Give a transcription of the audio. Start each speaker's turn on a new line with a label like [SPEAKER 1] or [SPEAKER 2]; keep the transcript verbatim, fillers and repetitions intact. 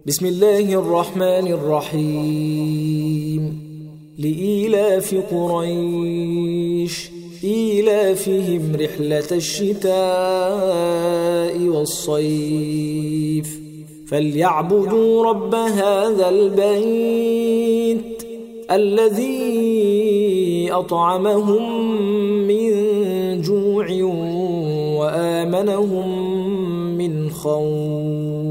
[SPEAKER 1] بسم الله الرحمن الرحيم لإيلاف قريش إيلافهم رحلة الشتاء والصيف فليعبدوا رب هذا البيت الذي أطعمهم من جوع وآمنهم من خوف.